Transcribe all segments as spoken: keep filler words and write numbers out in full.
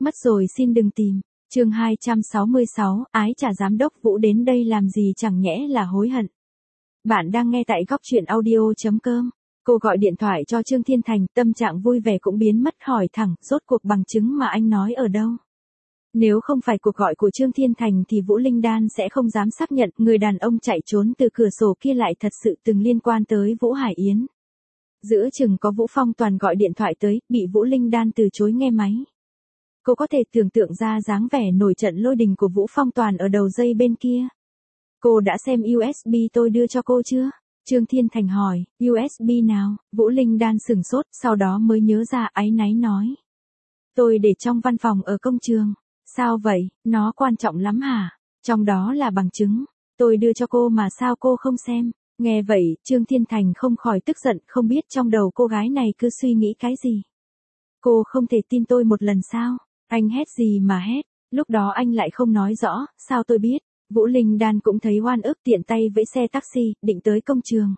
Mất rồi xin đừng tìm. Chương hai trăm sáu mươi sáu, ái chà giám đốc Vũ đến đây làm gì chẳng nhẽ là hối hận. Bạn đang nghe tại góc truyện audio chấm com. Cô gọi điện thoại cho Trương Thiên Thành, tâm trạng vui vẻ cũng biến mất, hỏi thẳng, rốt cuộc bằng chứng mà anh nói ở đâu. Nếu không phải cuộc gọi của Trương Thiên Thành thì Vũ Linh Đan sẽ không dám xác nhận người đàn ông chạy trốn từ cửa sổ kia lại thật sự từng liên quan tới Vũ Hải Yến. Giữa chừng có Vũ Phong Toàn gọi điện thoại tới, bị Vũ Linh Đan từ chối nghe máy. Cô có thể tưởng tượng ra dáng vẻ nổi trận lôi đình của Vũ Phong Toàn ở đầu dây bên kia. Cô đã xem u ét bê tôi đưa cho cô chưa? Trương Thiên Thành hỏi, u ét bê nào? Vũ Linh Đan sửng sốt, sau đó mới nhớ ra, áy náy nói. Tôi để trong văn phòng ở công trường. Sao vậy, nó quan trọng lắm hả? Trong đó là bằng chứng. Tôi đưa cho cô mà sao cô không xem? Nghe vậy, Trương Thiên Thành không khỏi tức giận, không biết trong đầu cô gái này cứ suy nghĩ cái gì. Cô không thể tin tôi một lần sao? Anh hét gì mà hét? Lúc đó anh lại không nói rõ, sao tôi biết? Vũ Linh Đan cũng thấy oan ức, tiện tay vẫy xe taxi, định tới công trường.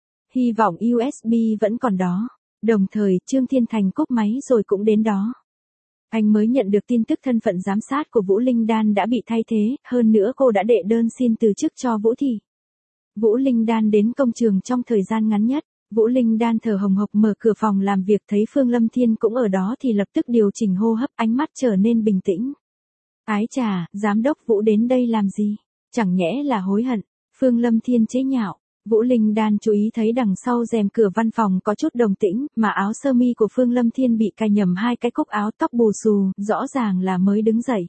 Hy vọng u ét bê vẫn còn đó. Đồng thời, Trương Thiên Thành cúp máy rồi cũng đến đó. Anh mới nhận được tin tức thân phận giám sát của Vũ Linh Đan đã bị thay thế, hơn nữa cô đã đệ đơn xin từ chức cho Vũ Thị. Vũ Linh Đan đến công trường trong thời gian ngắn nhất. Vũ Linh Đan thở hồng hộc mở cửa phòng làm việc, thấy Phương Lâm Thiên cũng ở đó thì lập tức điều chỉnh hô hấp, ánh mắt trở nên bình tĩnh. Ái chà, giám đốc Vũ đến đây làm gì? Chẳng nhẽ là hối hận? Phương Lâm Thiên chế nhạo. Vũ Linh Đan chú ý thấy đằng sau rèm cửa văn phòng có chút đồng tĩnh, mà áo sơ mi của Phương Lâm Thiên bị cài nhầm hai cái cúc áo, tóc bù xù, rõ ràng là mới đứng dậy.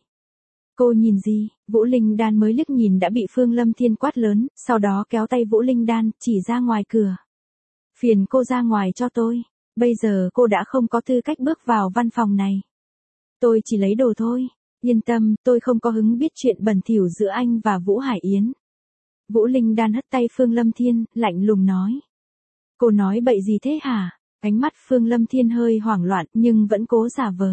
Cô nhìn gì? Vũ Linh Đan mới liếc nhìn đã bị Phương Lâm Thiên quát lớn, sau đó kéo tay Vũ Linh Đan, chỉ ra ngoài cửa. Phiền cô ra ngoài cho tôi. Bây giờ cô đã không có tư cách bước vào văn phòng này. Tôi chỉ lấy đồ thôi. Yên tâm, tôi không có hứng biết chuyện bẩn thỉu giữa anh và Vũ Hải Yến. Vũ Linh Đan hất tay Phương Lâm Thiên, lạnh lùng nói. Cô nói bậy gì thế hả? Ánh mắt Phương Lâm Thiên hơi hoảng loạn nhưng vẫn cố giả vờ.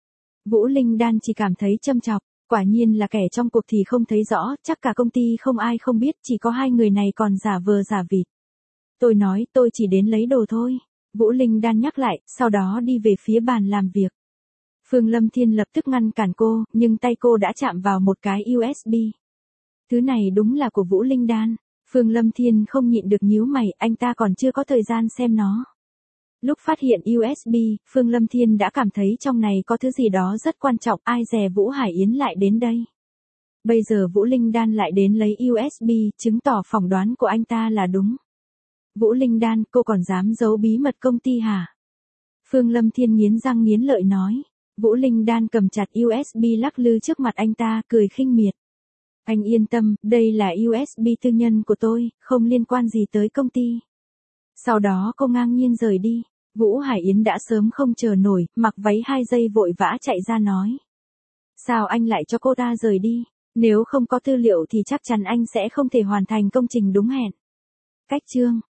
Vũ Linh Đan chỉ cảm thấy châm chọc, quả nhiên là kẻ trong cuộc thì không thấy rõ, chắc cả công ty không ai không biết, chỉ có hai người này còn giả vờ giả vịt. Tôi nói tôi chỉ đến lấy đồ thôi. Vũ Linh Đan nhắc lại, sau đó đi về phía bàn làm việc. Phương Lâm Thiên lập tức ngăn cản cô, nhưng tay cô đã chạm vào một cái u ét bê. Thứ này đúng là của Vũ Linh Đan. Phương Lâm Thiên không nhịn được nhíu mày, anh ta còn chưa có thời gian xem nó. Lúc phát hiện u ét bê, Phương Lâm Thiên đã cảm thấy trong này có thứ gì đó rất quan trọng, ai dè Vũ Hải Yến lại đến đây. Bây giờ Vũ Linh Đan lại đến lấy u ét bê, chứng tỏ phỏng đoán của anh ta là đúng. Vũ Linh Đan, cô còn dám giấu bí mật công ty hả? Phương Lâm Thiên nghiến răng nghiến lợi nói. Vũ Linh Đan cầm chặt u ét bê lắc lư trước mặt anh ta, cười khinh miệt. Anh yên tâm, đây là u ét bê tư nhân của tôi, không liên quan gì tới công ty. Sau đó cô ngang nhiên rời đi. Vũ Hải Yến đã sớm không chờ nổi, mặc váy hai giây vội vã chạy ra nói. Sao anh lại cho cô ta rời đi? Nếu không có tư liệu thì chắc chắn anh sẽ không thể hoàn thành công trình đúng hẹn. Cách chương.